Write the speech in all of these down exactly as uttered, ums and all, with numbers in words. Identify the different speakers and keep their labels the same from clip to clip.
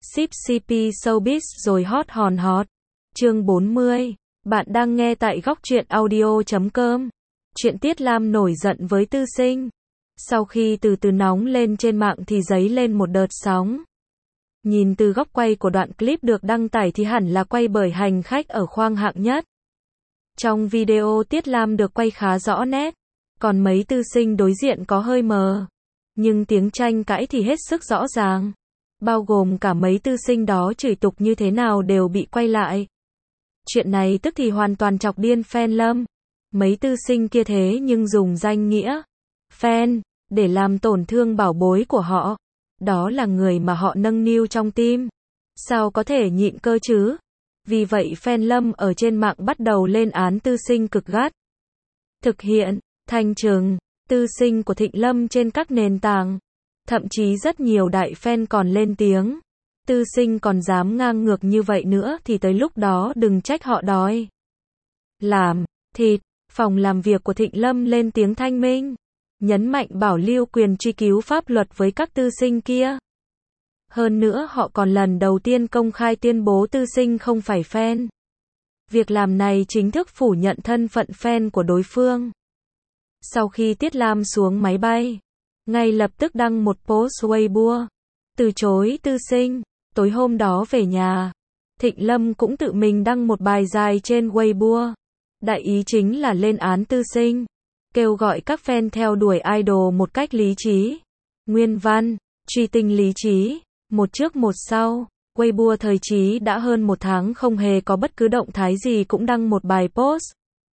Speaker 1: Ship xê pê Showbiz rồi hot hòn hot. Chương bốn mươi. Bạn đang nghe tại góc truyện audio chấm com. Chuyện Tiết Lam nổi giận với Tư Sinh. Sau khi từ từ nóng lên trên mạng thì dấy lên một đợt sóng. Nhìn từ góc quay của đoạn clip được đăng tải thì hẳn là quay bởi hành khách ở khoang hạng nhất. Trong video Tiết Lam được quay khá rõ nét, còn mấy Tư Sinh đối diện có hơi mờ. Nhưng tiếng tranh cãi thì hết sức rõ ràng. Bao gồm cả mấy Tư Sinh đó chửi tục như thế nào đều bị quay lại. Chuyện này tức thì hoàn toàn chọc điên fan Lâm. Mấy Tư Sinh kia thế nhưng dùng danh nghĩa fan để làm tổn thương bảo bối của họ. Đó là người mà họ nâng niu trong tim. Sao có thể nhịn cơ chứ? Vì vậy fan Lâm ở trên mạng bắt đầu lên án Tư Sinh cực gắt. Thực hiện, thanh trừng, Tư Sinh của Thịnh Lâm trên các nền tảng. Thậm chí rất nhiều đại fan còn lên tiếng. Tư Sinh còn dám ngang ngược như vậy nữa thì tới lúc đó đừng trách họ đói làm thịt. Phòng làm việc của Thịnh Lâm lên tiếng thanh minh, nhấn mạnh bảo lưu quyền truy cứu pháp luật với các Tư Sinh kia. Hơn nữa họ còn lần đầu tiên công khai tuyên bố Tư Sinh không phải fan. Việc làm này chính thức phủ nhận thân phận fan của đối phương. Sau khi Tiết Lam xuống máy bay, ngay lập tức đăng một post Weibo, từ chối Tư Sinh. Tối hôm đó về nhà, Thịnh Lâm cũng tự mình đăng một bài dài trên Weibo. Đại ý chính là lên án Tư Sinh, kêu gọi các fan theo đuổi idol một cách lý trí. Nguyên văn, truy tinh lý trí, một trước một sau. Weibo thời trí đã hơn một tháng không hề có bất cứ động thái gì cũng đăng một bài post.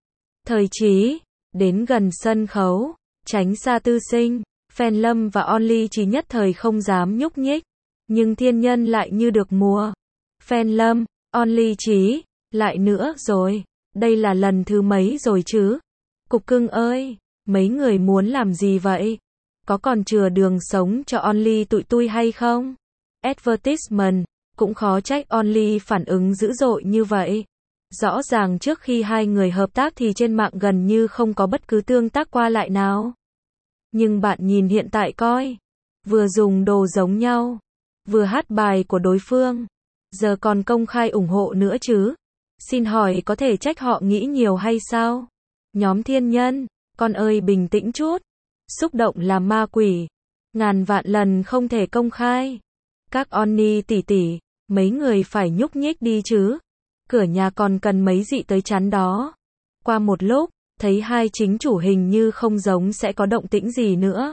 Speaker 1: Thời trí, đến gần sân khấu, tránh xa Tư Sinh, fan Lâm và Only chỉ nhất thời không dám nhúc nhích. Nhưng thiên nhân lại như được mùa. Fan Lâm, Only Trí, lại nữa rồi. Đây là lần thứ mấy rồi chứ? Cục cưng ơi, mấy người muốn làm gì vậy? Có còn chừa đường sống cho Only tụi tui hay không? Advertisement, cũng khó trách Only phản ứng dữ dội như vậy. Rõ ràng trước khi hai người hợp tác thì trên mạng gần như không có bất cứ tương tác qua lại nào. Nhưng bạn nhìn hiện tại coi, vừa dùng đồ giống nhau, vừa hát bài của đối phương, giờ còn công khai ủng hộ nữa chứ. Xin hỏi có thể trách họ nghĩ nhiều hay sao? Nhóm thiên nhân, con ơi bình tĩnh chút. Xúc động là ma quỷ. Ngàn vạn lần không thể công khai. Các Only tỷ tỷ, mấy người phải nhúc nhích đi chứ. Cửa nhà còn cần mấy dị tới chắn đó. Qua một lúc, thấy hai chính chủ hình như không giống sẽ có động tĩnh gì nữa.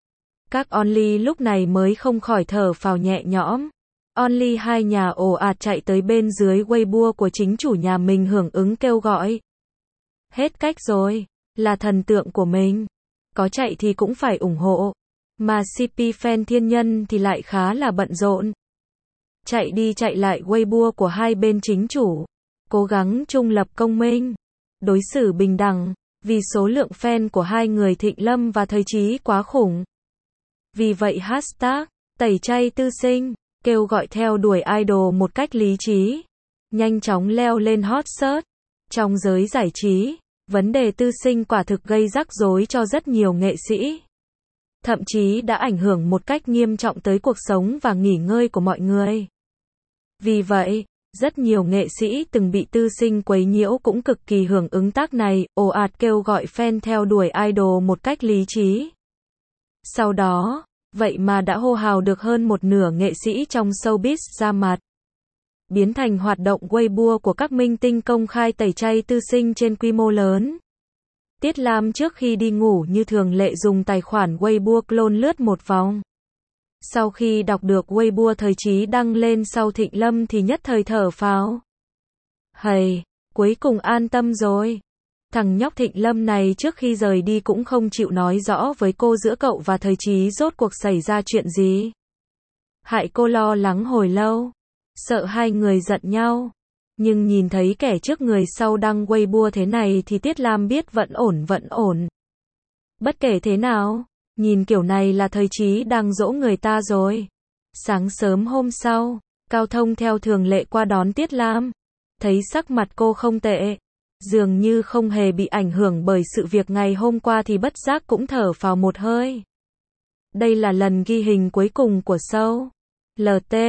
Speaker 1: Các Only lúc này mới không khỏi thở phào nhẹ nhõm. Only hai nhà ồ ạt chạy tới bên dưới Weibo của chính chủ nhà mình hưởng ứng kêu gọi. Hết cách rồi, là thần tượng của mình. Có chạy thì cũng phải ủng hộ. Mà xê pê fan thiên nhân thì lại khá là bận rộn. Chạy đi chạy lại Weibo của hai bên chính chủ. Cố gắng trung lập công minh. Đối xử bình đẳng. Vì số lượng fan của hai người Thịnh Lâm và Thời Trí quá khủng. Vì vậy hashtag, tẩy chay Tư Sinh, kêu gọi theo đuổi idol một cách lý trí, nhanh chóng leo lên hot search. Trong giới giải trí, vấn đề Tư Sinh quả thực gây rắc rối cho rất nhiều nghệ sĩ. Thậm chí đã ảnh hưởng một cách nghiêm trọng tới cuộc sống và nghỉ ngơi của mọi người. Vì vậy, rất nhiều nghệ sĩ từng bị Tư Sinh quấy nhiễu cũng cực kỳ hưởng ứng tác này, ồ ạt kêu gọi fan theo đuổi idol một cách lý trí. Sau đó, vậy mà đã hô hào được hơn một nửa nghệ sĩ trong showbiz ra mặt. Biến thành hoạt động Weibo của các minh tinh công khai tẩy chay Tư Sinh trên quy mô lớn. Tiết Lam trước khi đi ngủ như thường lệ dùng tài khoản Weibo clone lướt một vòng. Sau khi đọc được Weibo Thời Trí đăng lên sau Thịnh Lâm thì nhất thời thở phào. Hầy, cuối cùng an tâm rồi. Thằng nhóc Thịnh Lâm này trước khi rời đi cũng không chịu nói rõ với cô giữa cậu và Thời Trí rốt cuộc xảy ra chuyện gì. Hại cô lo lắng hồi lâu, sợ hai người giận nhau. Nhưng nhìn thấy kẻ trước người sau đăng Weibo thế này thì Tiết Lam biết vẫn ổn vẫn ổn. Bất kể thế nào, nhìn kiểu này là Thời Trí đang dỗ người ta rồi. Sáng sớm hôm sau, Cao Thông theo thường lệ qua đón Tiết Lam. Thấy sắc mặt cô không tệ, dường như không hề bị ảnh hưởng bởi sự việc ngày hôm qua thì bất giác cũng thở phào một hơi. Đây là lần ghi hình cuối cùng của show. lờ tê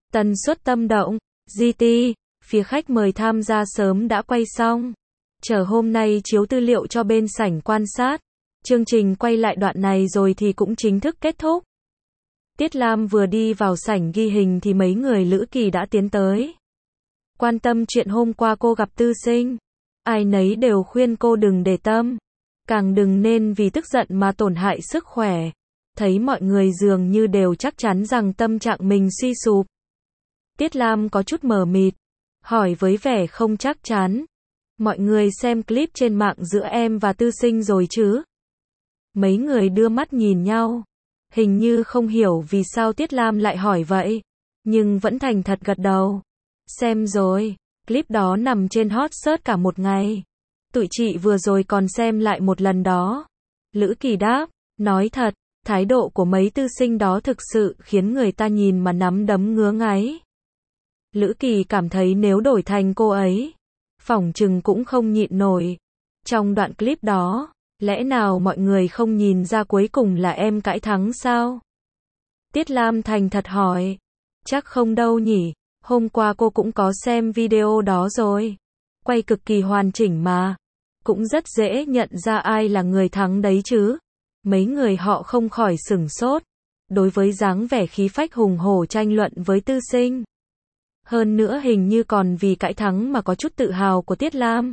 Speaker 1: Tần suất tâm động, giê tê, phía khách mời tham gia sớm đã quay xong. Chờ hôm nay chiếu tư liệu cho bên sảnh quan sát. Chương trình quay lại đoạn này rồi thì cũng chính thức kết thúc. Tiết Lam vừa đi vào sảnh ghi hình thì mấy người Lữ Kỳ đã tiến tới. Quan tâm chuyện hôm qua cô gặp Tư Sinh. Ai nấy đều khuyên cô đừng để tâm. Càng đừng nên vì tức giận mà tổn hại sức khỏe. Thấy mọi người dường như đều chắc chắn rằng tâm trạng mình suy sụp. Tiết Lam có chút mờ mịt. Hỏi với vẻ không chắc chắn. Mọi người xem clip trên mạng giữa em và Tư Sinh rồi chứ? Mấy người đưa mắt nhìn nhau. Hình như không hiểu vì sao Tiết Lam lại hỏi vậy. Nhưng vẫn thành thật gật đầu. Xem rồi. Clip đó nằm trên hot search cả một ngày. Tụi chị vừa rồi còn xem lại một lần đó. Lữ Kỳ đáp. Nói thật, thái độ của mấy Tư Sinh đó thực sự khiến người ta nhìn mà nắm đấm ngứa ngáy. Lữ Kỳ cảm thấy nếu đổi thành cô ấy, phỏng chừng cũng không nhịn nổi. Trong đoạn clip đó, lẽ nào mọi người không nhìn ra cuối cùng là em cãi thắng sao? Tiết Lam thành thật hỏi. Chắc không đâu nhỉ, hôm qua cô cũng có xem video đó rồi. Quay cực kỳ hoàn chỉnh mà. Cũng rất dễ nhận ra ai là người thắng đấy chứ. Mấy người họ không khỏi sửng sốt. Đối với dáng vẻ khí phách hùng hổ tranh luận với Tư Sinh. Hơn nữa hình như còn vì cãi thắng mà có chút tự hào của Tiết Lam.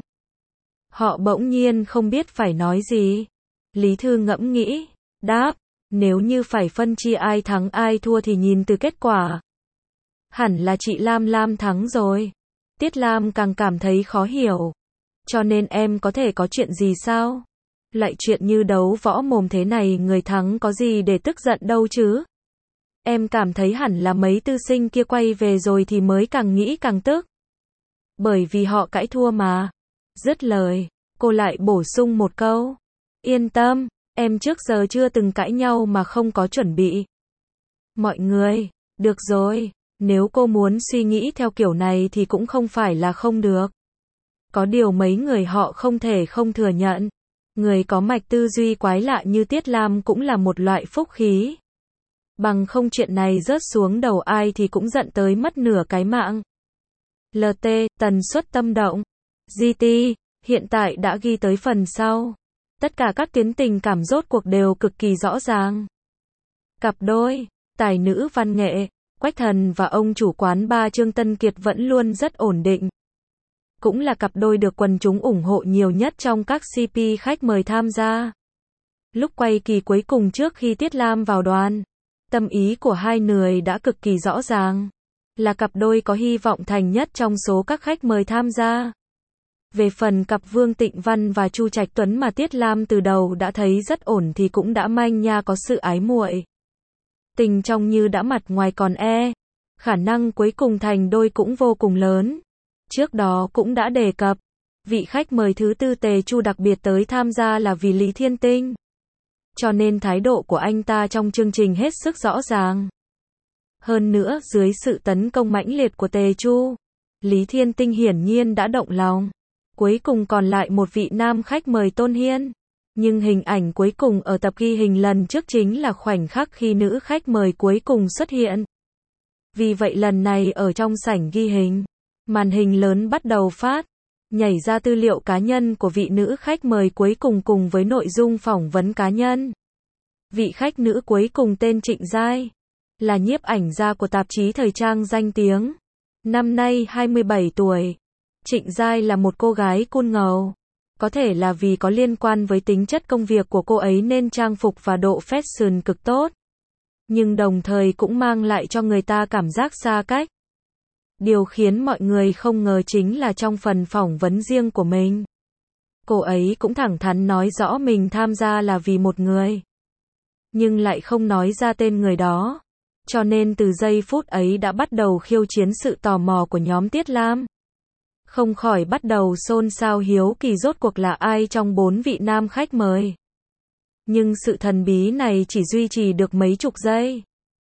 Speaker 1: Họ bỗng nhiên không biết phải nói gì. Lý Thư ngẫm nghĩ, đáp, nếu như phải phân chia ai thắng ai thua thì nhìn từ kết quả. Hẳn là chị Lam Lam thắng rồi. Tiết Lam càng cảm thấy khó hiểu. Cho nên em có thể có chuyện gì sao? Lại chuyện như đấu võ mồm thế này người thắng có gì để tức giận đâu chứ? Em cảm thấy hẳn là mấy Tư Sinh kia quay về rồi thì mới càng nghĩ càng tức. Bởi vì họ cãi thua mà. Dứt lời, cô lại bổ sung một câu. Yên tâm, em trước giờ chưa từng cãi nhau mà không có chuẩn bị. Mọi người, được rồi, nếu cô muốn suy nghĩ theo kiểu này thì cũng không phải là không được. Có điều mấy người họ không thể không thừa nhận. Người có mạch tư duy quái lạ như Tiết Lam cũng là một loại phúc khí. Bằng không chuyện này rớt xuống đầu ai thì cũng giận tới mất nửa cái mạng. lờ tê, tần suất tâm động. giê tê, hiện tại đã ghi tới phần sau. Tất cả các tuyến tình cảm rốt cuộc đều cực kỳ rõ ràng. Cặp đôi, tài nữ văn nghệ, Quách Thần và ông chủ quán bar Trương Tân Kiệt vẫn luôn rất ổn định. Cũng là cặp đôi được quần chúng ủng hộ nhiều nhất trong các xê pê khách mời tham gia. Lúc quay kỳ cuối cùng trước khi Tiết Lam vào đoàn, tâm ý của hai người đã cực kỳ rõ ràng. Là cặp đôi có hy vọng thành nhất trong số các khách mời tham gia. Về phần cặp Vương Tịnh Văn và Chu Trạch Tuấn mà Tiết Lam từ đầu đã thấy rất ổn thì cũng đã manh nha có sự ái muội. Tình trong như đã mặt ngoài còn e. Khả năng cuối cùng thành đôi cũng vô cùng lớn. Trước đó cũng đã đề cập. Vị khách mời thứ tư Tề Chu đặc biệt tới tham gia là vì Lý Thiên Tinh. Cho nên thái độ của anh ta trong chương trình hết sức rõ ràng. Hơn nữa, dưới sự tấn công mãnh liệt của Tề Chu, Lý Thiên Tinh hiển nhiên đã động lòng. Cuối cùng còn lại một vị nam khách mời Tôn Hiên. Nhưng hình ảnh cuối cùng ở tập ghi hình lần trước chính là khoảnh khắc khi nữ khách mời cuối cùng xuất hiện. Vì vậy lần này ở trong sảnh ghi hình, màn hình lớn bắt đầu phát, nhảy ra tư liệu cá nhân của vị nữ khách mời cuối cùng cùng với nội dung phỏng vấn cá nhân. Vị khách nữ cuối cùng tên Trịnh Giai, là nhiếp ảnh gia của tạp chí thời trang danh tiếng. Năm nay hai mươi bảy tuổi. Trịnh Giai là một cô gái cool ngầu. Có thể là vì có liên quan với tính chất công việc của cô ấy nên trang phục và độ fashion cực tốt. Nhưng đồng thời cũng mang lại cho người ta cảm giác xa cách. Điều khiến mọi người không ngờ chính là trong phần phỏng vấn riêng của mình, cô ấy cũng thẳng thắn nói rõ mình tham gia là vì một người. Nhưng lại không nói ra tên người đó. Cho nên từ giây phút ấy đã bắt đầu khiêu chiến sự tò mò của nhóm Tiết Lam. Không khỏi bắt đầu xôn xao hiếu kỳ rốt cuộc là ai trong bốn vị nam khách mời. Nhưng sự thần bí này chỉ duy trì được mấy chục giây.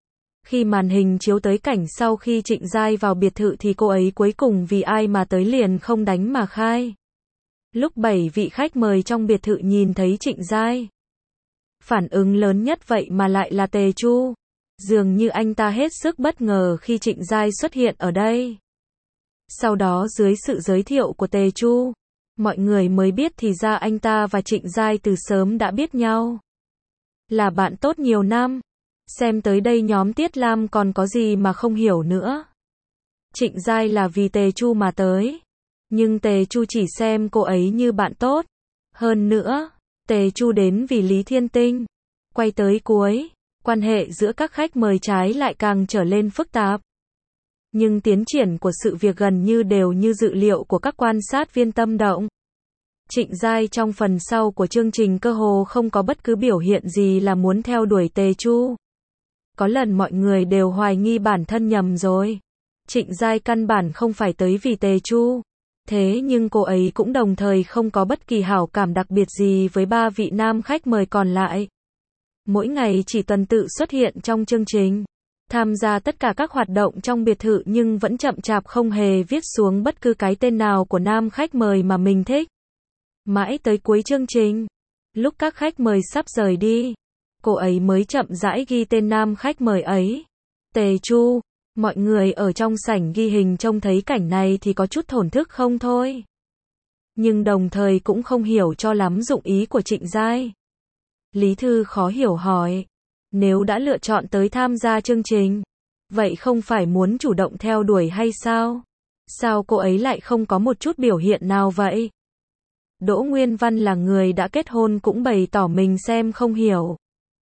Speaker 1: Khi màn hình chiếu tới cảnh sau khi Trịnh Giai vào biệt thự thì cô ấy cuối cùng vì ai mà tới liền không đánh mà khai. Lúc bảy vị khách mời trong biệt thự nhìn thấy Trịnh Giai, phản ứng lớn nhất vậy mà lại là Tề Chu. Dường như anh ta hết sức bất ngờ khi Trịnh Giai xuất hiện ở đây. Sau đó dưới sự giới thiệu của Tề Chu, mọi người mới biết thì ra anh ta và Trịnh Giai từ sớm đã biết nhau. Là bạn tốt nhiều năm. Xem tới đây nhóm Tiết Lam còn có gì mà không hiểu nữa. Trịnh Giai là vì Tề Chu mà tới. Nhưng Tề Chu chỉ xem cô ấy như bạn tốt. Hơn nữa, Tề Chu đến vì Lý Thiên Tinh. Quay tới cuối, quan hệ giữa các khách mời trái lại càng trở lên phức tạp. Nhưng tiến triển của sự việc gần như đều như dự liệu của các quan sát viên tâm động. Trịnh Giai trong phần sau của chương trình cơ hồ không có bất cứ biểu hiện gì là muốn theo đuổi Tề Chu. Có lần mọi người đều hoài nghi bản thân nhầm rồi. Trịnh Giai căn bản không phải tới vì Tề Chu. Thế nhưng cô ấy cũng đồng thời không có bất kỳ hảo cảm đặc biệt gì với ba vị nam khách mời còn lại. Mỗi ngày chỉ tuần tự xuất hiện trong chương trình, tham gia tất cả các hoạt động trong biệt thự nhưng vẫn chậm chạp không hề viết xuống bất cứ cái tên nào của nam khách mời mà mình thích. Mãi tới cuối chương trình, lúc các khách mời sắp rời đi, cô ấy mới chậm rãi ghi tên nam khách mời ấy. Tề Chu. Mọi người ở trong sảnh ghi hình trông thấy cảnh này thì có chút thổn thức không thôi. Nhưng đồng thời cũng không hiểu cho lắm dụng ý của Trịnh Giai. Lý Thư khó hiểu hỏi. Nếu đã lựa chọn tới tham gia chương trình, vậy không phải muốn chủ động theo đuổi hay sao? Sao cô ấy lại không có một chút biểu hiện nào vậy? Đỗ Nguyên Văn là người đã kết hôn cũng bày tỏ mình xem không hiểu.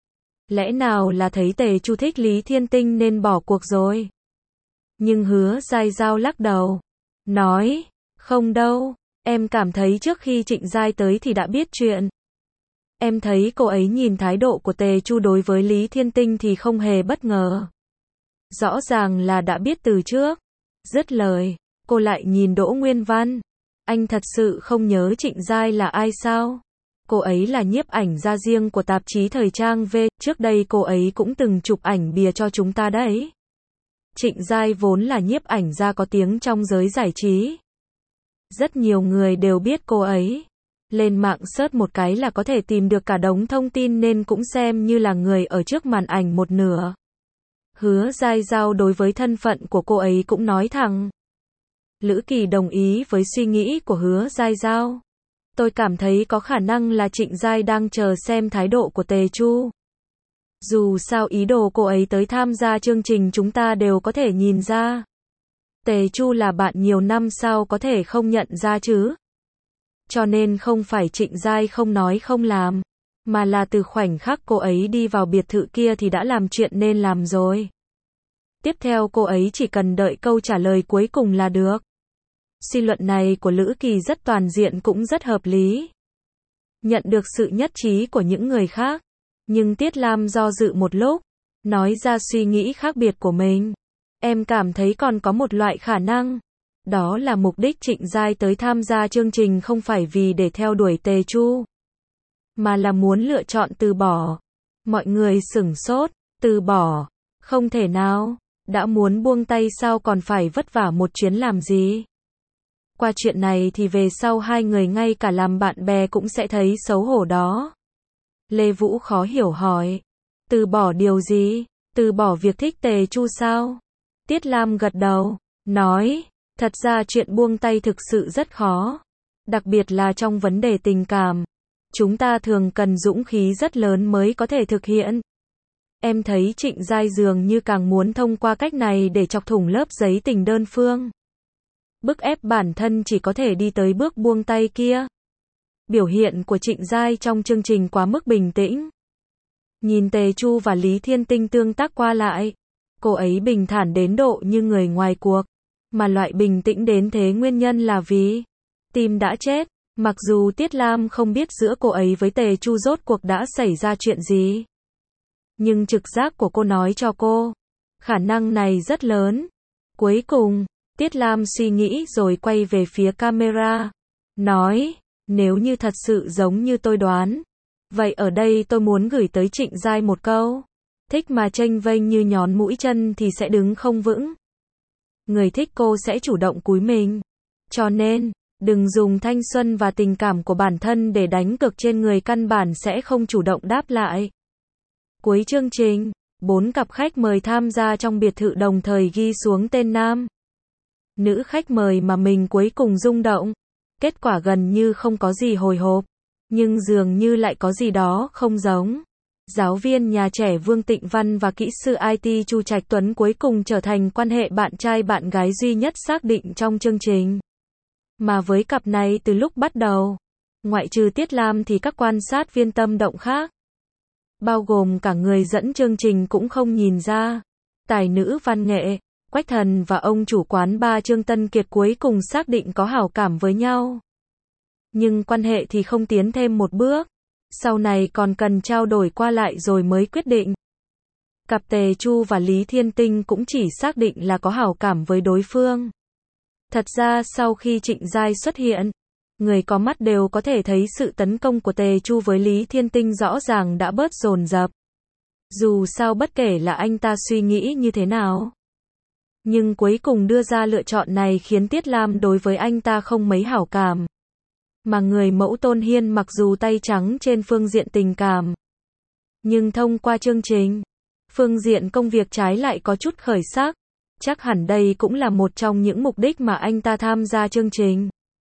Speaker 1: Lẽ nào là thấy Tề Chu thích Lý Thiên Tinh nên bỏ cuộc rồi? Nhưng Hứa Giai Giao lắc đầu, nói, không đâu, em cảm thấy trước khi Trịnh Giai tới thì đã biết chuyện. Em thấy cô ấy nhìn thái độ của Tề Chu đối với Lý Thiên Tinh thì không hề bất ngờ. Rõ ràng là đã biết từ trước. Dứt lời, cô lại nhìn Đỗ Nguyên Văn. Anh thật sự không nhớ Trịnh Giai là ai sao? Cô ấy là nhiếp ảnh gia riêng của tạp chí thời trang V, trước đây cô ấy cũng từng chụp ảnh bìa cho chúng ta đấy. Trịnh Giai vốn là nhiếp ảnh gia có tiếng trong giới giải trí. Rất nhiều người đều biết cô ấy. Lên mạng search một cái là có thể tìm được cả đống thông tin nên cũng xem như là người ở trước màn ảnh một nửa. Hứa Giai Giao đối với thân phận của cô ấy cũng nói thẳng. Lữ Kỳ đồng ý với suy nghĩ của Hứa Giai Giao. Tôi cảm thấy có khả năng là Trịnh Giai đang chờ xem thái độ của Tề Chu. Dù sao ý đồ cô ấy tới tham gia chương trình chúng ta đều có thể nhìn ra. Tề Chu là bạn nhiều năm sao có thể không nhận ra chứ? Cho nên không phải Trịnh Giai không nói không làm, mà là từ khoảnh khắc cô ấy đi vào biệt thự kia thì đã làm chuyện nên làm rồi. Tiếp theo cô ấy chỉ cần đợi câu trả lời cuối cùng là được. Suy luận này của Lữ Kỳ rất toàn diện cũng rất hợp lý. Nhận được sự nhất trí của những người khác, nhưng Tiết Lam do dự một lúc, nói ra suy nghĩ khác biệt của mình. Em cảm thấy còn có một loại khả năng. Đó là mục đích Trịnh Giai tới tham gia chương trình không phải vì để theo đuổi Tề Chu, mà là muốn lựa chọn từ bỏ. Mọi người sửng sốt, từ bỏ, không thể nào, đã muốn buông tay sao còn phải vất vả một chuyến làm gì. Qua chuyện này thì về sau hai người ngay cả làm bạn bè cũng sẽ thấy xấu hổ đó. Lê Vũ khó hiểu hỏi, từ bỏ điều gì? Từ bỏ việc thích Tề Chu sao? Tiết Lam gật đầu, nói, thật ra chuyện buông tay thực sự rất khó. Đặc biệt là trong vấn đề tình cảm. Chúng ta thường cần dũng khí rất lớn mới có thể thực hiện. Em thấy Trịnh Giai dường như càng muốn thông qua cách này để chọc thủng lớp giấy tình đơn phương. Bức ép bản thân chỉ có thể đi tới bước buông tay kia. Biểu hiện của Trịnh Giai trong chương trình quá mức bình tĩnh. Nhìn Tề Chu và Lý Thiên Tinh tương tác qua lại, cô ấy bình thản đến độ như người ngoài cuộc. Mà loại bình tĩnh đến thế nguyên nhân là vì tim đã chết. Mặc dù Tiết Lam không biết giữa cô ấy với Tề Chu rốt cuộc đã xảy ra chuyện gì, nhưng trực giác của cô nói cho cô, khả năng này rất lớn. Cuối cùng, Tiết Lam suy nghĩ rồi quay về phía camera, nói, nếu như thật sự giống như tôi đoán, vậy ở đây tôi muốn gửi tới Trịnh Giai một câu, thích mà chênh vênh như nhón mũi chân thì sẽ đứng không vững. Người thích cô sẽ chủ động cúi mình. Cho nên, đừng dùng thanh xuân và tình cảm của bản thân để đánh cược trên người căn bản sẽ không chủ động đáp lại. Cuối chương trình, Bốn cặp khách mời tham gia trong biệt thự đồng thời ghi xuống tên nam nữ khách mời mà mình cuối cùng rung động. Kết quả gần như không có gì hồi hộp, nhưng dường như lại có gì đó không giống. Giáo viên nhà trẻ Vương Tịnh Văn và kỹ sư i tê Chu Trạch Tuấn cuối cùng trở thành quan hệ bạn trai bạn gái duy nhất xác định trong chương trình. Mà với cặp này từ lúc bắt đầu, ngoại trừ Tiết Lam thì các quan sát viên tâm động khác, bao gồm cả người dẫn chương trình cũng không nhìn ra. Tài nữ văn nghệ, Quách Thần và ông chủ quán bar Trương Tân Kiệt cuối cùng xác định có hảo cảm với nhau. Nhưng quan hệ thì không tiến thêm một bước. Sau này còn cần trao đổi qua lại rồi mới quyết định. Cặp Tề Chu và Lý Thiên Tinh cũng chỉ xác định là có hảo cảm với đối phương. Thật ra sau khi Trịnh Giai xuất hiện, người có mắt đều có thể thấy sự tấn công của Tề Chu với Lý Thiên Tinh rõ ràng đã bớt dồn dập. Dù sao bất kể là anh ta suy nghĩ như thế nào, nhưng cuối cùng đưa ra lựa chọn này khiến Tiết Lam đối với anh ta không mấy hảo cảm. Mà người mẫu Tôn Hiên mặc dù tay trắng trên phương diện tình cảm, nhưng thông qua chương trình, phương diện công việc trái lại có chút khởi sắc. Chắc hẳn đây cũng là một trong những mục đích mà anh ta tham gia chương trình.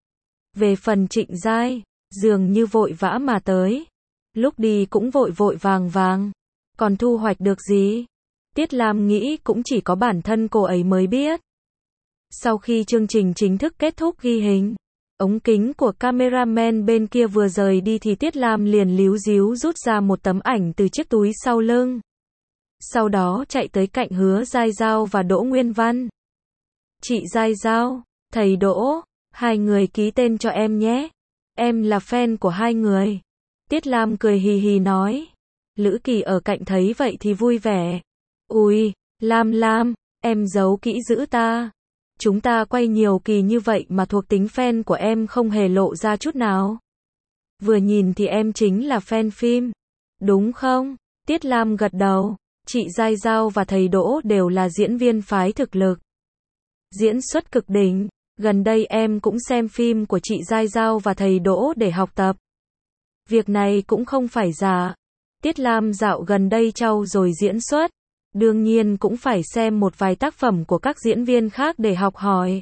Speaker 1: Về phần Trịnh Giai, dường như vội vã mà tới. Lúc đi cũng vội vội vàng vàng. Còn thu hoạch được gì? Tiết Lam nghĩ cũng chỉ có bản thân cô ấy mới biết. Sau khi chương trình chính thức kết thúc ghi hình, ống kính của cameraman bên kia vừa rời đi thì Tiết Lam liền líu díu rút ra một tấm ảnh từ chiếc túi sau lưng. Sau đó chạy tới cạnh Hứa Giai Giao và Đỗ Nguyên Văn. Chị Giai Giao, thầy Đỗ, hai người ký tên cho em nhé. Em là fan của hai người. Tiết Lam cười hì hì nói. Lữ Kỳ ở cạnh thấy vậy thì vui vẻ. Ui, Lam Lam, em giấu kỹ giữ ta. Chúng ta quay nhiều kỳ như vậy mà thuộc tính fan của em không hề lộ ra chút nào. Vừa nhìn thì em chính là fan phim. Đúng không? Tiết Lam gật đầu. Chị Giai Giao và thầy Đỗ đều là diễn viên phái thực lực. Diễn xuất cực đỉnh. Gần đây em cũng xem phim của chị Giai Giao và thầy Đỗ để học tập. Việc này cũng không phải giả. Tiết Lam dạo gần đây trau dồi diễn xuất. Đương nhiên cũng phải xem một vài tác phẩm của các diễn viên khác để học hỏi.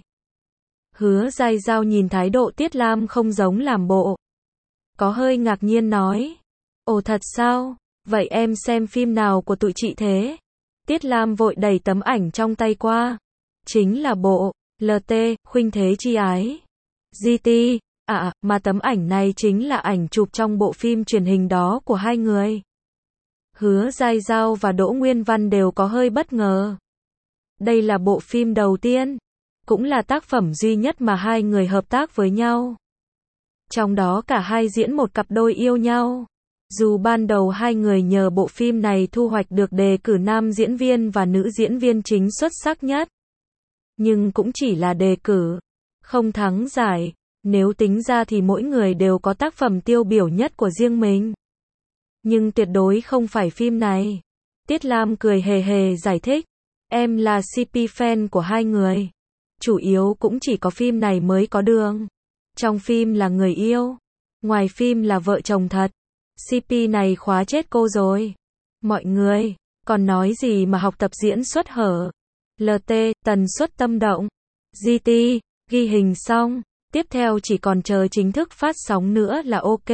Speaker 1: Hứa Giai Giao nhìn thái độ Tiết Lam không giống làm bộ. Có hơi ngạc nhiên nói. Ồ thật sao? Vậy em xem phim nào của tụi chị thế? Tiết Lam vội đẩy tấm ảnh trong tay qua. Chính là bộ lờ tê, Khuynh Thế Chi Ái. giê tê, à, mà tấm ảnh này chính là ảnh chụp trong bộ phim truyền hình đó của hai người. Hứa Giai Giao và Đỗ Nguyên Văn đều có hơi bất ngờ. Đây là bộ phim đầu tiên, cũng là tác phẩm duy nhất mà hai người hợp tác với nhau. Trong đó cả hai diễn một cặp đôi yêu nhau. Dù ban đầu hai người nhờ bộ phim này thu hoạch được đề cử nam diễn viên và nữ diễn viên chính xuất sắc nhất. Nhưng cũng chỉ là đề cử, không thắng giải. Nếu tính ra thì mỗi người đều có tác phẩm tiêu biểu nhất của riêng mình. Nhưng tuyệt đối không phải phim này. Tiết Lam cười hề hề giải thích. Em là xê pê fan của hai người. Chủ yếu cũng chỉ có phim này mới có đường. Trong phim là người yêu. Ngoài phim là vợ chồng thật. xê pê này khóa chết cô rồi. Mọi người, còn nói gì mà học tập diễn xuất hở. lờ tê, tần suất tâm động. giê tê, ghi hình xong. Tiếp theo chỉ còn chờ chính thức phát sóng nữa là ok.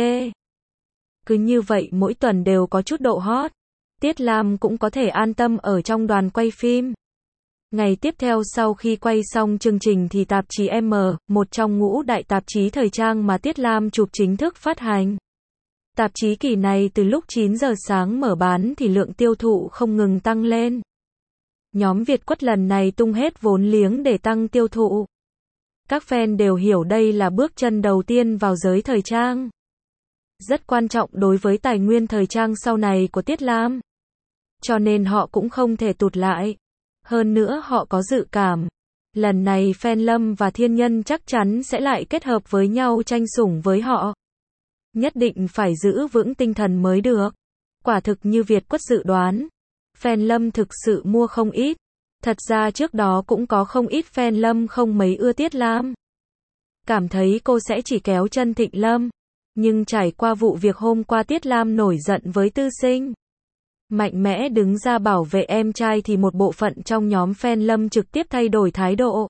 Speaker 1: Cứ như vậy mỗi tuần đều có chút độ hot. Tiết Lam cũng có thể an tâm ở trong đoàn quay phim. Ngày tiếp theo sau khi quay xong chương trình thì tạp chí M, một trong ngũ đại tạp chí thời trang mà Tiết Lam chụp chính thức phát hành. Tạp chí kỳ này từ lúc chín giờ sáng mở bán thì lượng tiêu thụ không ngừng tăng lên. Nhóm Việt Quất lần này tung hết vốn liếng để tăng tiêu thụ. Các fan đều hiểu đây là bước chân đầu tiên vào giới thời trang. Rất quan trọng đối với tài nguyên thời trang sau này của Tiết Lam. Cho nên họ cũng không thể tụt lại. Hơn nữa họ có dự cảm. Lần này fan Lâm và Thiên Nhân chắc chắn sẽ lại kết hợp với nhau tranh sủng với họ. Nhất định phải giữ vững tinh thần mới được. Quả thực như Việt Quất dự đoán. Fan Lâm thực sự mua không ít. Thật ra trước đó cũng có không ít fan Lâm không mấy ưa Tiết Lam. Cảm thấy cô sẽ chỉ kéo chân Thịnh Lâm. Nhưng trải qua vụ việc hôm qua Tiết Lam nổi giận với Tư Sinh. mạnh mẽ đứng ra bảo vệ em trai thì một bộ phận trong nhóm fan Lâm trực tiếp thay đổi thái độ.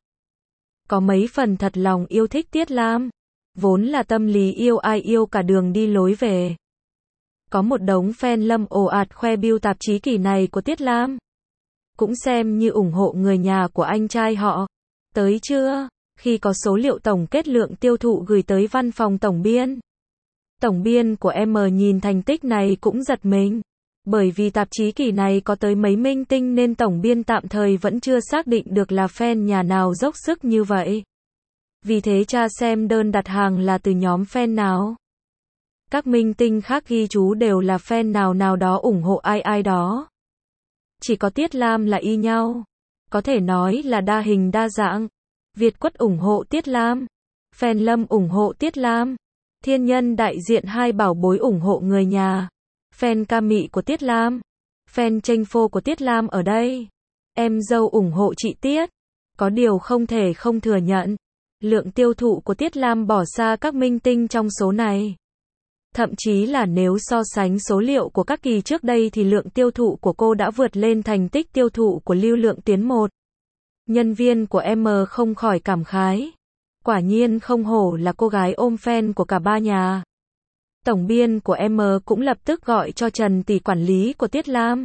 Speaker 1: Có mấy phần thật lòng yêu thích Tiết Lam. Vốn là tâm lý yêu ai yêu cả đường đi lối về. Có một đống fan Lâm ồ ạt khoe bill tạp chí kỳ này của Tiết Lam. Cũng xem như ủng hộ người nhà của anh trai họ. Tới chưa? Khi có số liệu tổng kết lượng tiêu thụ gửi tới văn phòng tổng biên. Tổng biên của em nhìn thành tích này cũng giật mình. Bởi vì tạp chí kỳ này có tới mấy minh tinh nên tổng biên tạm thời vẫn chưa xác định được là fan nhà nào dốc sức như vậy. Vì thế tra xem đơn đặt hàng là từ nhóm fan nào. Các minh tinh khác ghi chú đều là fan nào nào đó ủng hộ ai ai đó. Chỉ có Tiết Lam là y nhau. Có thể nói là đa hình đa dạng. Việt Quất ủng hộ Tiết Lam. Fan Lâm ủng hộ Tiết Lam. Thiên Nhân đại diện hai bảo bối ủng hộ người nhà. Fan ca mị của Tiết Lam. Fan tranh phô của Tiết Lam ở đây. Em dâu ủng hộ chị Tiết. Có điều không thể không thừa nhận. Lượng tiêu thụ của Tiết Lam bỏ xa các minh tinh trong số này. Thậm chí là nếu so sánh số liệu của các kỳ trước đây thì lượng tiêu thụ của cô đã vượt lên thành tích tiêu thụ của Lưu Lượng Tiến một. Nhân viên của em không khỏi cảm khái. Quả nhiên không hổ là cô gái ôm fan của cả ba nhà. Tổng biên của em cũng lập tức gọi cho Trần tỷ quản lý của Tiết Lam.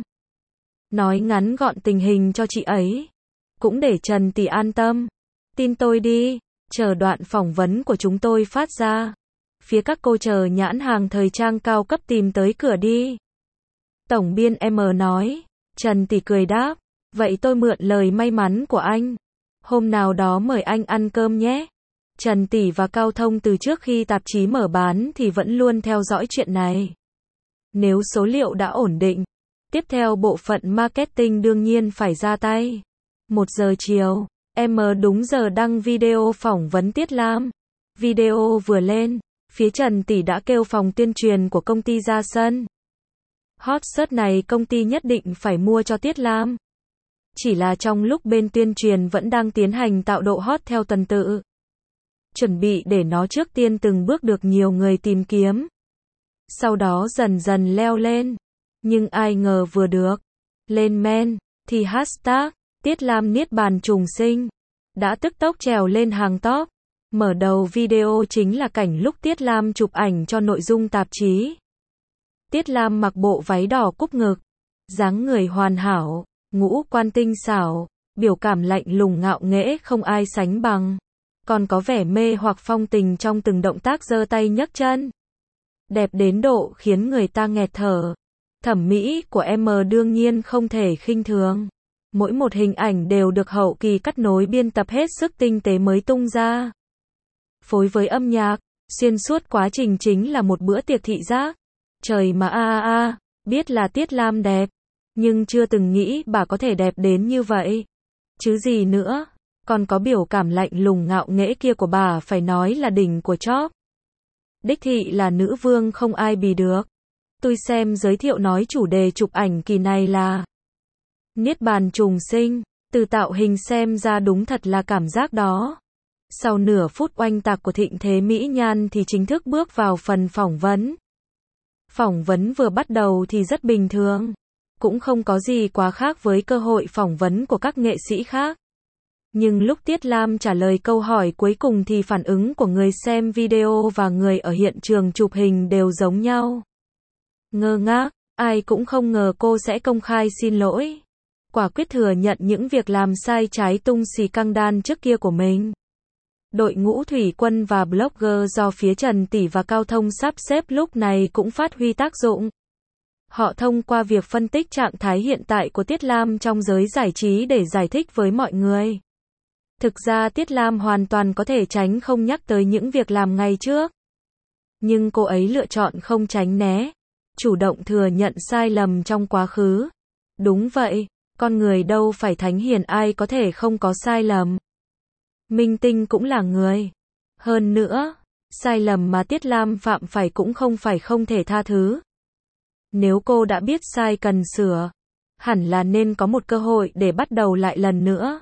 Speaker 1: Nói ngắn gọn tình hình cho chị ấy. Cũng để Trần tỷ an tâm. Tin tôi đi, chờ đoạn phỏng vấn của chúng tôi phát ra. Phía các cô chờ nhãn hàng thời trang cao cấp tìm tới cửa đi. Tổng biên em nói. Trần tỷ cười đáp. Vậy tôi mượn lời may mắn của anh. Hôm nào đó mời anh ăn cơm nhé. Trần tỷ và Cao Thông từ trước khi tạp chí mở bán thì vẫn luôn theo dõi chuyện này. Nếu số liệu đã ổn định, tiếp theo bộ phận marketing đương nhiên phải ra tay. Một giờ chiều, em đúng giờ đăng video phỏng vấn Tiết Lam. Video vừa lên, phía Trần tỷ đã kêu phòng tuyên truyền của công ty ra sân. Hot search này công ty nhất định phải mua cho Tiết Lam. Chỉ là trong lúc bên tuyên truyền vẫn đang tiến hành tạo độ hot theo tuần tự. Chuẩn bị để nó trước tiên từng bước được nhiều người tìm kiếm. Sau đó dần dần leo lên. Nhưng ai ngờ vừa được lên men, thì hashtag Tiết Lam niết bàn trùng sinh đã tức tốc trèo lên hàng top. Mở đầu video chính là cảnh lúc Tiết Lam chụp ảnh cho nội dung tạp chí. Tiết Lam mặc bộ váy đỏ cúp ngực, dáng người hoàn hảo, ngũ quan tinh xảo, biểu cảm lạnh lùng ngạo nghễ không ai sánh bằng. Còn có vẻ mê hoặc phong tình trong từng động tác giơ tay nhấc chân. Đẹp đến độ khiến người ta nghẹt thở. Thẩm mỹ của em đương nhiên không thể khinh thường. Mỗi một hình ảnh đều được hậu kỳ cắt nối biên tập hết sức tinh tế mới tung ra. Phối với âm nhạc, xuyên suốt quá trình chính là một bữa tiệc thị giác. Trời mà a a a, biết là Tiết Lam đẹp, nhưng chưa từng nghĩ bà có thể đẹp đến như vậy. Chứ gì nữa, còn có biểu cảm lạnh lùng ngạo nghễ kia của bà phải nói là đỉnh của chóp. Đích thị là nữ vương không ai bì được. Tôi xem giới thiệu nói chủ đề chụp ảnh kỳ này là niết bàn trùng sinh, từ tạo hình xem ra đúng thật là cảm giác đó. Sau nửa phút oanh tạc của thịnh thế mỹ nhan thì chính thức bước vào phần phỏng vấn. Phỏng vấn vừa bắt đầu thì rất bình thường, cũng không có gì quá khác với cơ hội phỏng vấn của các nghệ sĩ khác. Nhưng lúc Tiết Lam trả lời câu hỏi cuối cùng thì phản ứng của người xem video và người ở hiện trường chụp hình đều giống nhau. Ngơ ngác, ai cũng không ngờ cô sẽ công khai xin lỗi. Quả quyết thừa nhận những việc làm sai trái tung xì căng đan trước kia của mình. Đội ngũ thủy quân và blogger do phía Trần tỷ và Cao Thông sắp xếp lúc này cũng phát huy tác dụng. Họ thông qua việc phân tích trạng thái hiện tại của Tiết Lam trong giới giải trí để giải thích với mọi người. Thực ra Tiết Lam hoàn toàn có thể tránh không nhắc tới những việc làm ngày trước. Nhưng cô ấy lựa chọn không tránh né, chủ động thừa nhận sai lầm trong quá khứ. Đúng vậy, con người đâu phải thánh hiền ai có thể không có sai lầm. Minh tinh cũng là người. Hơn nữa, sai lầm mà Tiết Lam phạm phải cũng không phải không thể tha thứ. Nếu cô đã biết sai cần sửa, hẳn là nên có một cơ hội để bắt đầu lại lần nữa.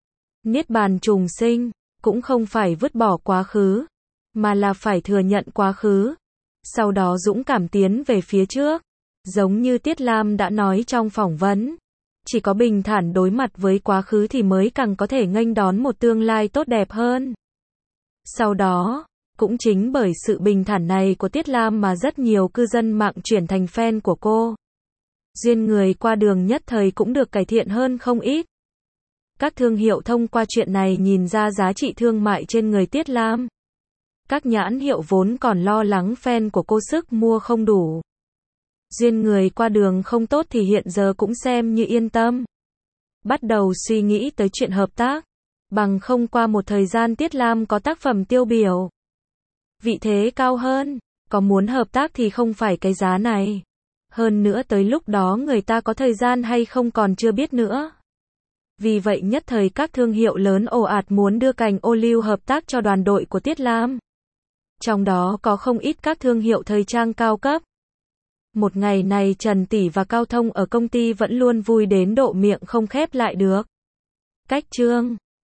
Speaker 1: Niết bàn trùng sinh, cũng không phải vứt bỏ quá khứ, mà là phải thừa nhận quá khứ, sau đó dũng cảm tiến về phía trước, Giống như Tiết Lam đã nói trong phỏng vấn, chỉ có bình thản đối mặt với quá khứ thì mới càng có thể nghênh đón một tương lai tốt đẹp hơn. Sau đó, cũng chính bởi sự bình thản này của Tiết Lam mà rất nhiều cư dân mạng chuyển thành fan của cô. Duyên người qua đường nhất thời cũng được cải thiện hơn không ít. Các thương hiệu thông qua chuyện này nhìn ra giá trị thương mại trên người Tiết Lam. Các nhãn hiệu vốn còn lo lắng fan của cô sức mua không đủ. Duyên người qua đường không tốt thì hiện giờ cũng xem như yên tâm. Bắt đầu suy nghĩ tới chuyện hợp tác. Bằng không qua một thời gian Tiết Lam có tác phẩm tiêu biểu, vị thế cao hơn, có muốn hợp tác thì không phải cái giá này. Hơn nữa tới lúc đó người ta có thời gian hay không còn chưa biết nữa. Vì vậy nhất thời các thương hiệu lớn ồ ạt muốn đưa cành ô liu hợp tác cho đoàn đội của Tiết Lam. Trong đó có không ít các thương hiệu thời trang cao cấp. Một ngày này Trần Tỷ và Cao Thông ở công ty vẫn luôn vui đến độ miệng không khép lại được. Cách chương